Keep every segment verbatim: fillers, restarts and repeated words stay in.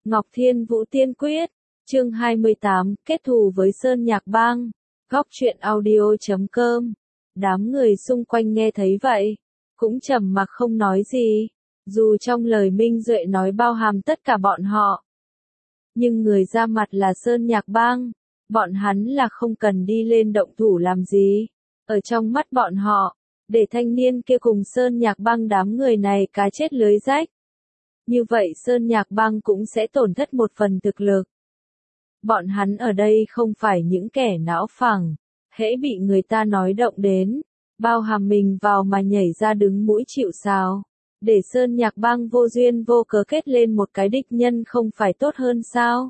Ngọc Thiên Vũ Tiên Quyết, chương hai mươi tám, kết thù với Sơn Nhạc Bang. Góc truyện audio chấm com. Đám người xung quanh nghe thấy vậy, cũng trầm mặc không nói gì, dù trong lời Minh Duệ nói bao hàm tất cả bọn họ. Nhưng người ra mặt là Sơn Nhạc Bang, bọn hắn là không cần đi lên động thủ làm gì. Ở trong mắt bọn họ, để thanh niên kia cùng Sơn Nhạc Bang đám người này cá chết lưới rách. Như vậy Sơn Nhạc Bang cũng sẽ tổn thất một phần thực lực. Bọn hắn ở đây không phải những kẻ não phẳng, hễ bị người ta nói động đến, bao hàm mình vào mà nhảy ra đứng mũi chịu sào. Để Sơn Nhạc Bang vô duyên vô cớ kết lên một cái địch nhân không phải tốt hơn sao?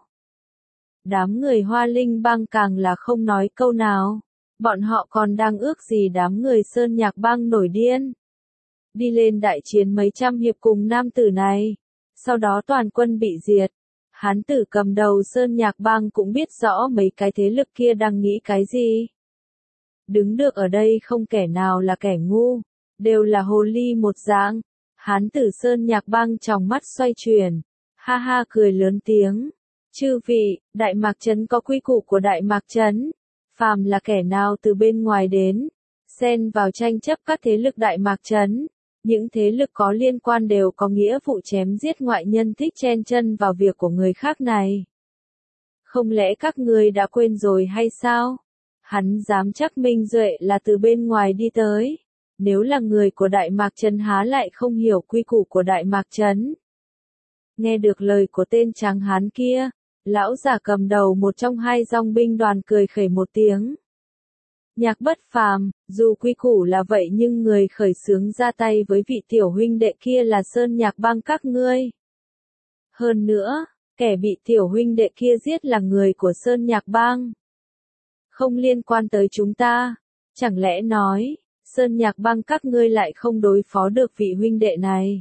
Đám người Hoa Linh Bang càng là không nói câu nào. Bọn họ còn đang ước gì đám người Sơn Nhạc Bang nổi điên. Đi lên đại chiến mấy trăm hiệp cùng nam tử này. Sau đó toàn quân bị diệt. Hán tử cầm đầu Sơn Nhạc Bang cũng biết rõ mấy cái thế lực kia đang nghĩ cái gì. Đứng được ở đây không kẻ nào là kẻ ngu. Đều là hồ ly một dạng. Hán tử Sơn Nhạc Bang trong mắt xoay chuyển. Ha ha cười lớn tiếng. Chư vị, Đại Mạc Trấn có quy củ của Đại Mạc Trấn. Phàm là kẻ nào từ bên ngoài đến, xen vào tranh chấp các thế lực Đại Mạc Trấn, những thế lực có liên quan đều có nghĩa vụ chém giết ngoại nhân thích chen chân vào việc của người khác này. Không lẽ các ngươi đã quên rồi hay sao? Hắn dám chắc Minh Duệ là từ bên ngoài đi tới. Nếu là người của Đại Mạc Trấn há lại không hiểu quy củ của Đại Mạc Trấn. Nghe được lời của tên tráng hán kia, lão giả cầm đầu một trong hai dòng binh đoàn cười khẩy một tiếng. Nhạc Bất Phàm, dù quy củ là vậy nhưng người khởi xướng ra tay với vị tiểu huynh đệ kia là Sơn Nhạc Bang các ngươi. Hơn nữa, kẻ bị tiểu huynh đệ kia giết là người của Sơn Nhạc Bang. Không liên quan tới chúng ta, chẳng lẽ nói, Sơn Nhạc Bang các ngươi lại không đối phó được vị huynh đệ này.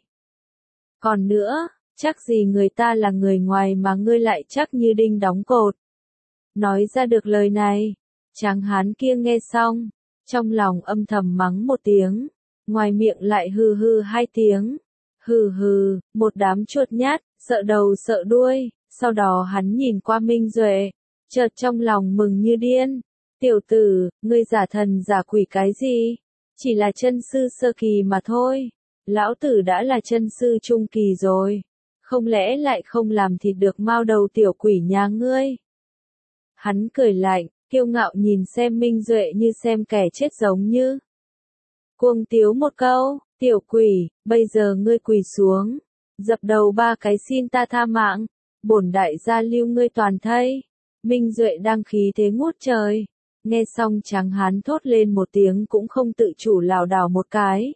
Còn nữa, chắc gì người ta là người ngoài mà ngươi lại chắc như đinh đóng cột. Nói ra được lời này, tráng hán kia nghe xong, trong lòng âm thầm mắng một tiếng, ngoài miệng lại hừ hừ hai tiếng. Hừ hừ, một đám chuột nhát, sợ đầu sợ đuôi, sau đó hắn nhìn qua Minh Duệ, chợt trong lòng mừng như điên. Tiểu tử, ngươi giả thần giả quỷ cái gì? Chỉ là chân sư sơ kỳ mà thôi. Lão tử đã là chân sư trung kỳ rồi. Không lẽ lại không làm thịt được mao đầu tiểu quỷ nhà ngươi? Hắn cười lạnh, kiêu ngạo nhìn xem Minh Duệ như xem kẻ chết giống như. Cuồng tiếu một câu, tiểu quỷ, bây giờ ngươi quỳ xuống. Dập đầu ba cái xin ta tha mạng. Bổn đại gia lưu ngươi toàn thây. Minh Duệ đang khí thế ngút trời. Nghe xong tráng hán thốt lên một tiếng cũng không tự chủ lảo đảo một cái.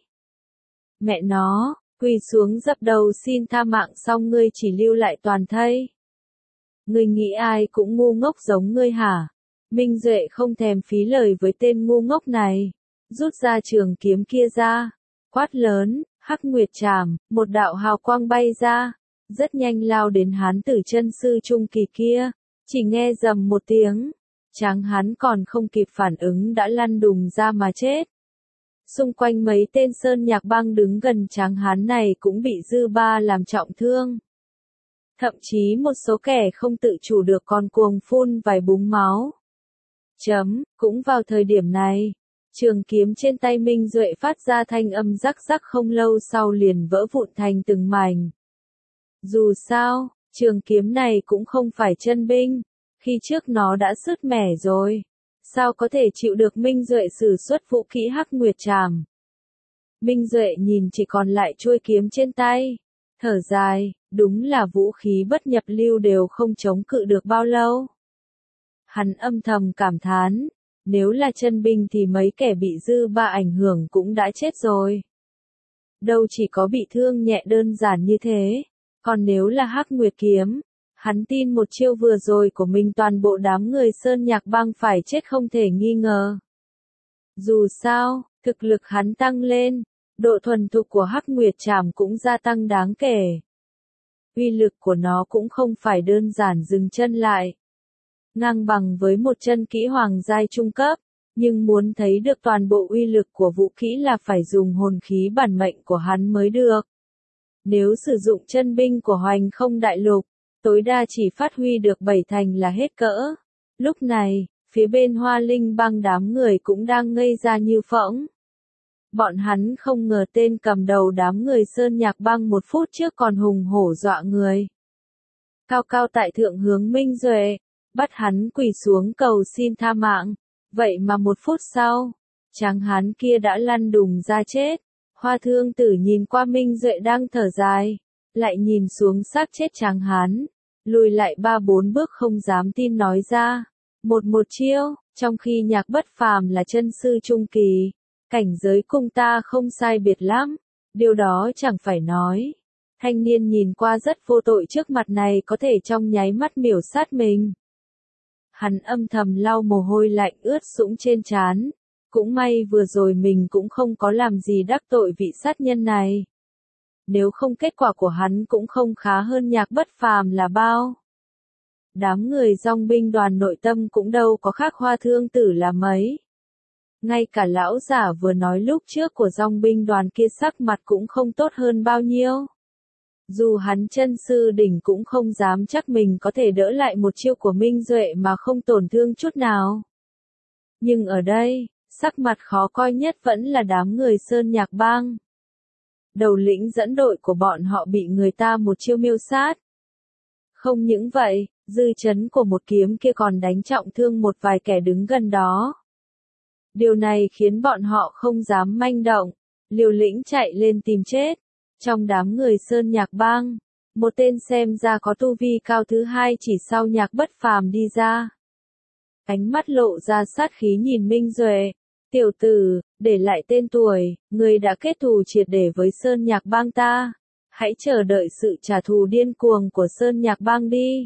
Mẹ nó! Quỳ xuống dập đầu xin tha mạng xong ngươi chỉ lưu lại toàn thây. Ngươi nghĩ ai cũng ngu ngốc giống ngươi hả? Minh Duệ không thèm phí lời với tên ngu ngốc này. Rút ra trường kiếm kia ra. Quát lớn, Hắc Nguyệt Trảm, một đạo hào quang bay ra. Rất nhanh lao đến hán tử chân sư trung kỳ kia. Chỉ nghe rầm một tiếng. Tráng hán còn không kịp phản ứng đã lăn đùng ra mà chết. Xung quanh mấy tên Sơn Nhạc Bang đứng gần tráng hán này cũng bị dư ba làm trọng thương. Thậm chí một số kẻ không tự chủ được còn cuồng phun vài búng máu. Chấm, cũng vào thời điểm này, trường kiếm trên tay Minh Duệ phát ra thanh âm rắc rắc không lâu sau liền vỡ vụn thành từng mảnh. Dù sao, trường kiếm này cũng không phải chân binh, khi trước nó đã sứt mẻ rồi. Sao có thể chịu được Minh Duệ sử xuất vũ khí Hắc Nguyệt Trảm? Minh Duệ nhìn chỉ còn lại chuôi kiếm trên tay. Thở dài, đúng là vũ khí bất nhập lưu đều không chống cự được bao lâu. Hắn âm thầm cảm thán, nếu là chân binh thì mấy kẻ bị dư ba ảnh hưởng cũng đã chết rồi. Đâu chỉ có bị thương nhẹ đơn giản như thế, còn nếu là Hắc Nguyệt kiếm, hắn tin một chiêu vừa rồi của mình toàn bộ đám người Sơn Nhạc Bang phải chết không thể nghi ngờ. Dù sao, thực lực hắn tăng lên, độ thuần thục của Hắc Nguyệt Trảm cũng gia tăng đáng kể. Uy lực của nó cũng không phải đơn giản dừng chân lại. Ngang bằng với một chân kỹ hoàng giai trung cấp, nhưng muốn thấy được toàn bộ uy lực của vũ khí là phải dùng hồn khí bản mệnh của hắn mới được. Nếu sử dụng chân binh của Hoành Không Đại Lục, tối đa chỉ phát huy được bảy thành là hết cỡ. Lúc này, phía bên Hoa Linh Bang đám người cũng đang ngây ra như phỗng. Bọn hắn không ngờ tên cầm đầu đám người Sơn Nhạc Bang một phút trước còn hùng hổ dọa người. Cao cao tại thượng hướng Minh Duệ, bắt hắn quỳ xuống cầu xin tha mạng. Vậy mà một phút sau, tráng hán kia đã lăn đùng ra chết. Hoa Thương Tử nhìn qua Minh Duệ đang thở dài, lại nhìn xuống xác chết tráng hán, lùi lại ba bốn bước không dám tin nói ra. Một một chiêu, trong khi Nhạc Bất Phàm là chân sư trung kỳ, cảnh giới cung ta không sai biệt lắm, điều đó chẳng phải nói. Thanh niên nhìn qua rất vô tội trước mặt này có thể trong nháy mắt miểu sát mình. Hắn âm thầm lau mồ hôi lạnh ướt sũng trên trán. Cũng may vừa rồi mình cũng không có làm gì đắc tội vị sát nhân này. Nếu không kết quả của hắn cũng không khá hơn Nhạc Bất Phàm là bao. Đám người dòng binh đoàn nội tâm cũng đâu có khác Hoa Thương Tử là mấy. Ngay cả lão giả vừa nói lúc trước của dòng binh đoàn kia sắc mặt cũng không tốt hơn bao nhiêu. Dù hắn chân sư đỉnh cũng không dám chắc mình có thể đỡ lại một chiêu của Minh Duệ mà không tổn thương chút nào. Nhưng ở đây, sắc mặt khó coi nhất vẫn là đám người Sơn Nhạc Bang. Đầu lĩnh dẫn đội của bọn họ bị người ta một chiêu miêu sát. Không những vậy, dư chấn của một kiếm kia còn đánh trọng thương một vài kẻ đứng gần đó. Điều này khiến bọn họ không dám manh động, liều lĩnh chạy lên tìm chết. Trong đám người Sơn Nhạc Bang, một tên xem ra có tu vi cao thứ hai chỉ sau Nhạc Bất Phàm đi ra. Ánh mắt lộ ra sát khí nhìn Minh Duệ. Tiểu tử, để lại tên tuổi, người đã kết thù triệt để với Sơn Nhạc Bang ta. Hãy chờ đợi sự trả thù điên cuồng của Sơn Nhạc Bang đi.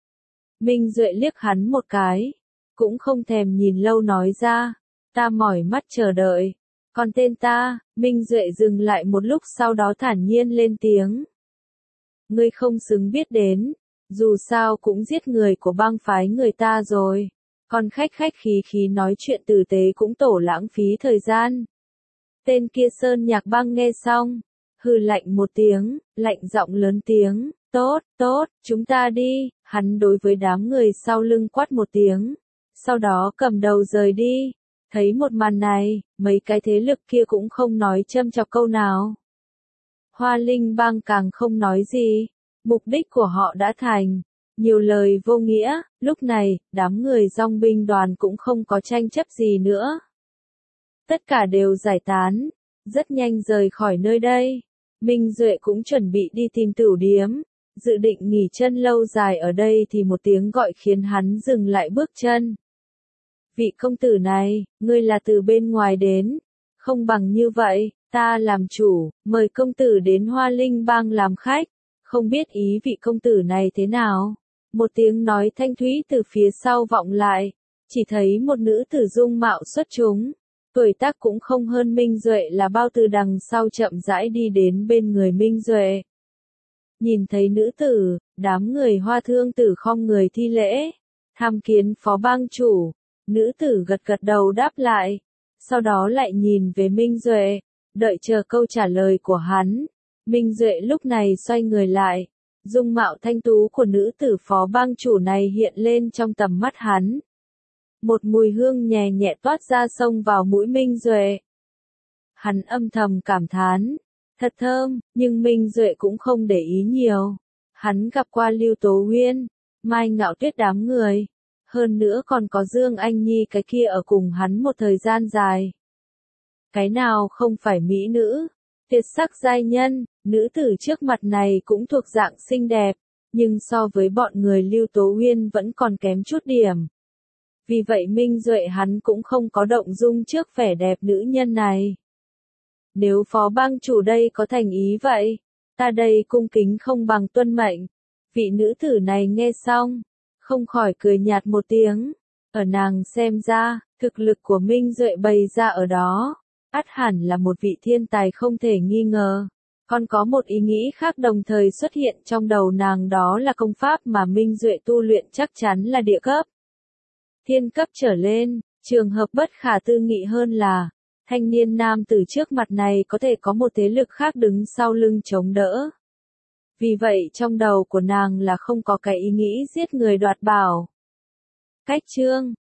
Minh Duệ liếc hắn một cái, cũng không thèm nhìn lâu nói ra, ta mỏi mắt chờ đợi. Còn tên ta, Minh Duệ dừng lại một lúc sau đó thản nhiên lên tiếng. Ngươi không xứng biết đến, dù sao cũng giết người của bang phái người ta rồi. Còn khách khách khí khí nói chuyện tử tế cũng tổ lãng phí thời gian. Tên kia Sơn Nhạc Bang nghe xong, hừ lạnh một tiếng, lạnh giọng lớn tiếng, tốt, tốt, chúng ta đi, hắn đối với đám người sau lưng quát một tiếng, sau đó cầm đầu rời đi. Thấy một màn này, mấy cái thế lực kia cũng không nói châm chọc câu nào. Hoa Linh Bang càng không nói gì, mục đích của họ đã thành. Nhiều lời vô nghĩa, lúc này, đám người dòng binh đoàn cũng không có tranh chấp gì nữa. Tất cả đều giải tán, rất nhanh rời khỏi nơi đây. Minh Duệ cũng chuẩn bị đi tìm tửu điếm, dự định nghỉ chân lâu dài ở đây thì một tiếng gọi khiến hắn dừng lại bước chân. Vị công tử này, ngươi là từ bên ngoài đến, không bằng như vậy, ta làm chủ, mời công tử đến Hoa Linh Bang làm khách, không biết ý vị công tử này thế nào. Một tiếng nói thanh thúy từ phía sau vọng lại, chỉ thấy một nữ tử dung mạo xuất chúng, tuổi tác cũng không hơn Minh Duệ là bao từ đằng sau chậm rãi đi đến bên người Minh Duệ. Nhìn thấy nữ tử, đám người Hoa Thương Tử khom người thi lễ, tham kiến phó bang chủ, nữ tử gật gật đầu đáp lại, sau đó lại nhìn về Minh Duệ, đợi chờ câu trả lời của hắn. Minh Duệ lúc này xoay người lại. Dung mạo thanh tú của nữ tử phó bang chủ này hiện lên trong tầm mắt hắn. Một mùi hương nhẹ nhẹ toát ra xông vào mũi Minh Duệ. Hắn âm thầm cảm thán, thật thơm, nhưng Minh Duệ cũng không để ý nhiều. Hắn gặp qua Lưu Tố Huyên, Mai Ngạo Tuyết đám người, hơn nữa còn có Dương Anh Nhi cái kia ở cùng hắn một thời gian dài. Cái nào không phải mỹ nữ, tuyệt sắc giai nhân. Nữ tử trước mặt này cũng thuộc dạng xinh đẹp, nhưng so với bọn người Lưu Tố Huyên vẫn còn kém chút điểm. Vì vậy Minh Duệ hắn cũng không có động dung trước vẻ đẹp nữ nhân này. Nếu phó bang chủ đây có thành ý vậy, ta đây cung kính không bằng tuân mệnh. Vị nữ tử này nghe xong, không khỏi cười nhạt một tiếng. Ở nàng xem ra, thực lực của Minh Duệ bày ra ở đó, ắt hẳn là một vị thiên tài không thể nghi ngờ. Còn có một ý nghĩ khác đồng thời xuất hiện trong đầu nàng, đó là công pháp mà Minh Duệ tu luyện chắc chắn là địa cấp. Thiên cấp trở lên, trường hợp bất khả tư nghị hơn là, thanh niên nam tử trước mặt này có thể có một thế lực khác đứng sau lưng chống đỡ. Vì vậy trong đầu của nàng là không có cái ý nghĩ giết người đoạt bảo. Cách chương